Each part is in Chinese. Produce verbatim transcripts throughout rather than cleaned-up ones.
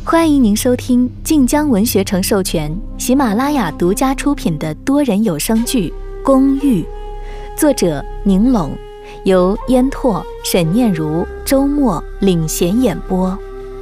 欢迎您收听晋江文学城授权、喜马拉雅独家出品的多人有声剧《公寓》，作者宁拢，由烟拓、沈念如、周末领衔演播。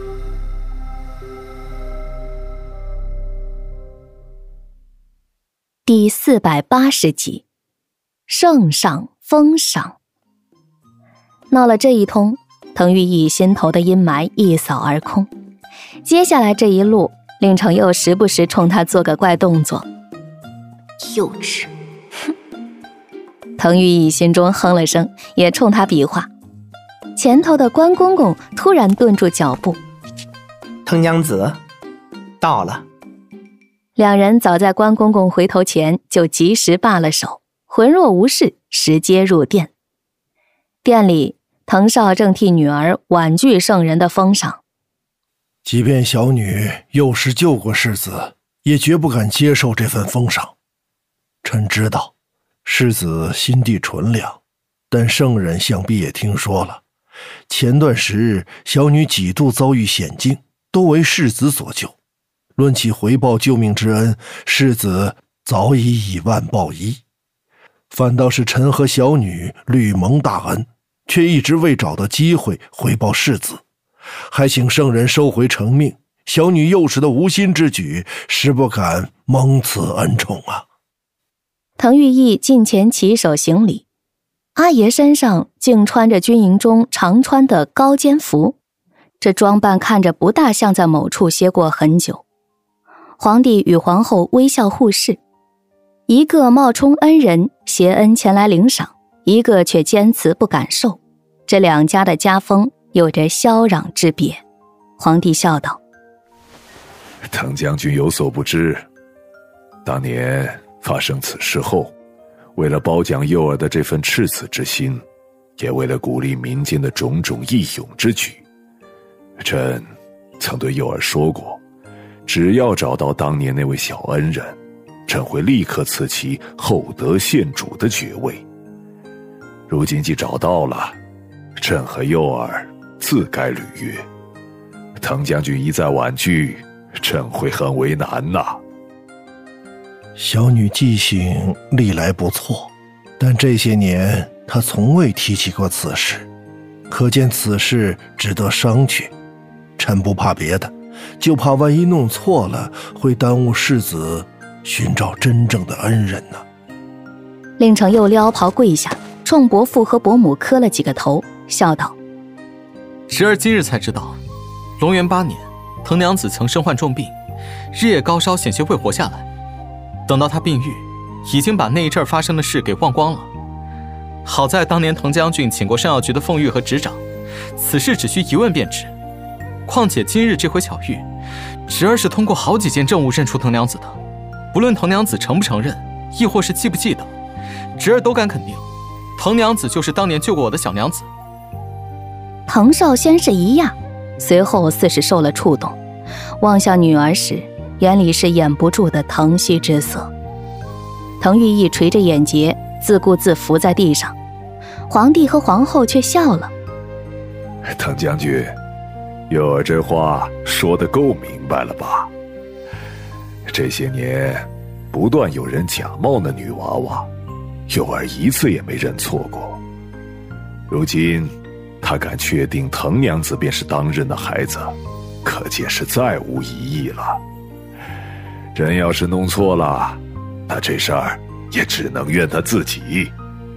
第四百八十集，圣上封赏。闹了这一通，滕玉义心头的阴霾一扫而空。接下来这一路，令程佑时不时冲他做个怪动作。 幼稚， 哼！滕玉义心中哼了声，也冲他比划。前头的关公公突然顿住脚步。 滕娘子，到了。 两人早在关公公回头前就及时罢了手，浑若无事，直接入殿。殿里，滕少正替女儿婉拒圣人的封赏。 即便小女幼时救过世子，也绝不敢接受这份封赏。臣知道世子心地纯良，但圣人想必也听说了，前段时日小女几度遭遇险境，都为世子所救。论起回报救命之恩，世子早已以万报一。反倒是臣和小女屡蒙大恩，却一直未找到机会回报世子，还请圣人收回成命。小女幼时的无心之举，实不敢蒙此恩宠啊。 滕玉义近前起手行礼。阿爷身上竟穿着军营中常穿的高肩服，这装扮看着不大像在某处歇过很久。皇帝与皇后微笑互视，一个冒充恩人携恩前来领赏，一个却坚持不敢受，这两家的家风有着萧壤之别。皇帝笑道： 滕将军有所不知，当年发生此事后，为了褒奖幼儿的这份赤子之心，也为了鼓励民间的种种义勇之举，朕曾对幼儿说过，只要找到当年那位小恩人，朕会立刻赐其厚德县主的爵位。如今既找到了，朕和幼儿自该履约。滕将军一再婉拒，朕会很为难呐、啊。 小女记性历来不错，但这些年她从未提起过此事，可见此事值得商榷。臣不怕别的，就怕万一弄错了，会耽误世子寻找真正的恩人呢、啊。 令程又撩袍跪下，冲伯父和伯母磕了几个头，笑道： 侄儿今日才知道，隆元八年，滕娘子曾身患重病，日夜高烧，险些未活下来。等到她病愈，已经把那一阵发生的事给忘光了。好在当年滕将军请过圣药局的凤玉和执掌，此事只需一问便知。况且今日这回巧遇，侄儿是通过好几件证物认出滕娘子的，不论滕娘子承不承认，亦或是记不记得，侄儿都敢肯定，滕娘子就是当年救过我的小娘子。 滕少先是一讶，随后似是受了触动，望向女儿时，眼里是掩不住的疼惜之色。滕玉义垂着眼睫，自顾自伏在地上。皇帝和皇后却笑了： 滕将军，幼儿这话说得够明白了吧？这些年不断有人假冒那女娃娃，幼儿一次也没认错过。如今他敢确定滕娘子便是当日的孩子，可见是再无疑义了。人要是弄错了，那这事儿也只能怨他自己。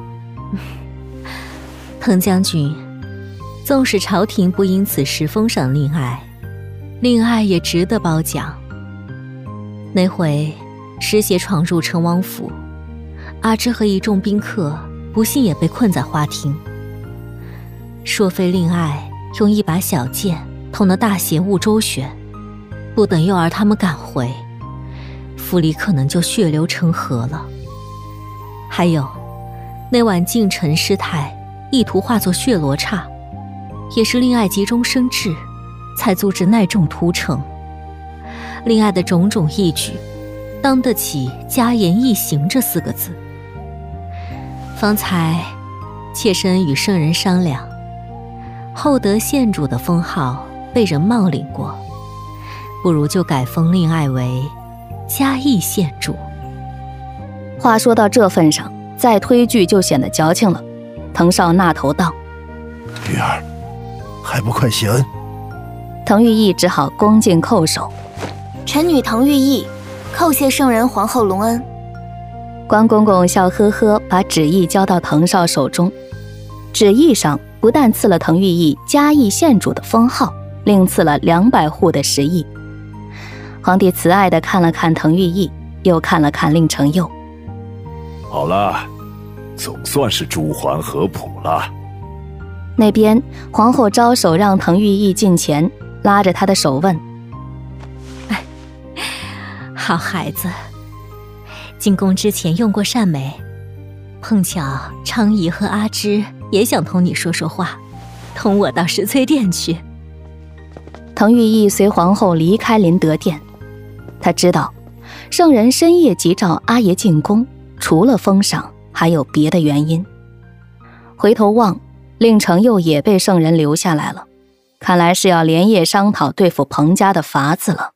滕将军，纵使朝廷不因此事封赏令爱，令爱也值得褒奖。那回失血闯入成王府，阿芝和一众宾客不幸也被困在花厅。若非令爱用一把小剑捅了大邪物周旋，不等幼儿他们赶回，府里可能就血流成河了。还有那晚近臣失态，意图化作血罗刹，也是令爱急中生智，才阻止那众屠城。令爱的种种义举，当得起加言易行这四个字。方才妾身与圣人商量，厚德县主的封号被人冒领过， 不如就改封令爱为嘉义县主。 话说到这份上，再推拒就显得矫情了。滕少纳头道： 玉儿，还不快谢恩？ 滕玉义只好恭敬叩首： 臣女滕玉义，叩谢圣人皇后隆恩。 关公公笑呵呵，把旨意交到滕少手中。旨意上不但赐了滕玉义嘉义县主的封号，另赐了两百户的食邑。皇帝慈爱地看了看滕玉义，又看了看令程佑。 好了，总算是朱桓合谱了。 那边皇后招手让滕玉义近前，拉着他的手问： 哎，好孩子，进宫之前用过善没？碰巧昌仪和阿芝也想同你说说话，同我到石翠殿去。 滕玉义随皇后离开麟德殿，他知道圣人深夜急召阿爷进宫，除了封赏还有别的原因。回头望，令程佑也被圣人留下来了，看来是要连夜商讨对付彭家的法子了。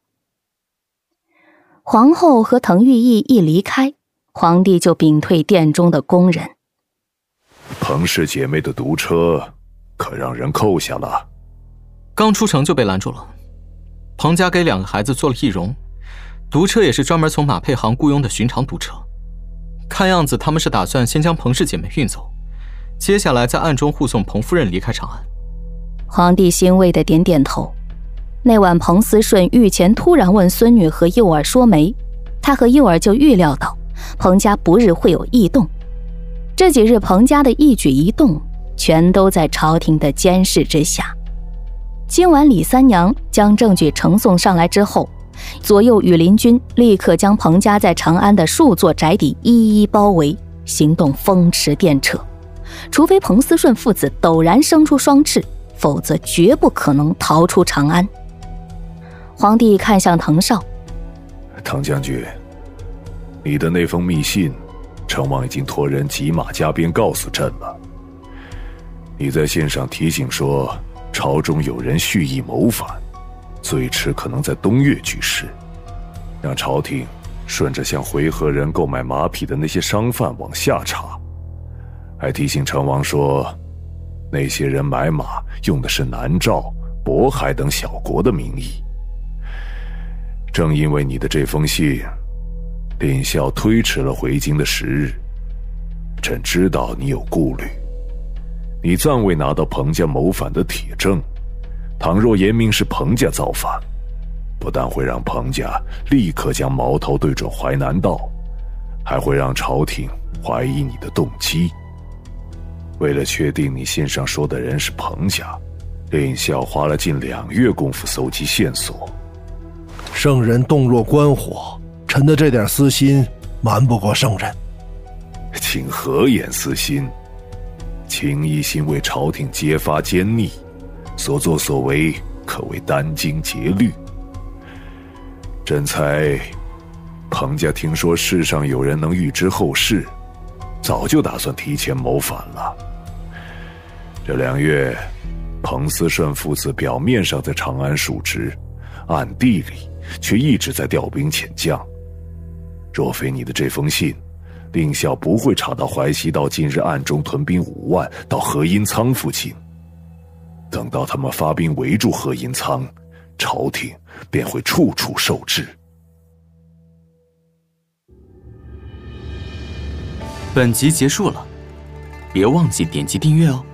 皇后和滕玉义一离开，皇帝就屏退殿中的宫人。 彭氏姐妹的毒车可让人扣下了。 刚出城就被拦住了。彭家给两个孩子做了易容，毒车也是专门从马配行雇佣的寻常毒车。看样子他们是打算先将彭氏姐妹运走，接下来在暗中护送彭夫人离开长安。 皇帝欣慰地点点头。那晚彭思顺御前突然问孙女和幼儿说媒，他和幼儿就预料到彭家不日会有异动。这几日彭家的一举一动全都在朝廷的监视之下。今晚李三娘将证据呈送上来之后，左右羽林军立刻将彭家在长安的数座宅邸一一包围，行动风驰电掣。除非彭思顺父子陡然生出双翅，否则绝不可能逃出长安。皇帝看向滕少： 滕将军，你的那封密信，成王已经托人急马加鞭告诉朕了。你在信上提醒说，朝中有人蓄意谋反，最迟可能在冬月举事，让朝廷顺着向回纥人购买马匹的那些商贩往下查。还提醒成王说，那些人买马用的是南诏、渤海等小国的名义。正因为你的这封信，令孝推迟了回京的时日。朕知道你有顾虑，你暂未拿到彭家谋反的铁证，倘若严明是彭家造反，不但会让彭家立刻将矛头对准淮南道，还会让朝廷怀疑你的动机。为了确定你信上说的人是彭家，令孝花了近两月功夫搜集线索。 圣人动若观火，臣的这点私心瞒不过圣人。 请何言私心？卿一心为朝廷揭发奸逆，所作所为可谓殚精竭虑。朕猜彭家听说世上有人能预知后事，早就打算提前谋反了。这两月，彭思顺父子表面上在长安述职，暗地里却一直在调兵遣将。若非你的这封信，令孝不会查到淮西道近日暗中屯兵五万到何阴仓附近。等到他们发兵围住何阴仓，朝廷便会处处受制。 本集结束了，别忘记点击订阅哦。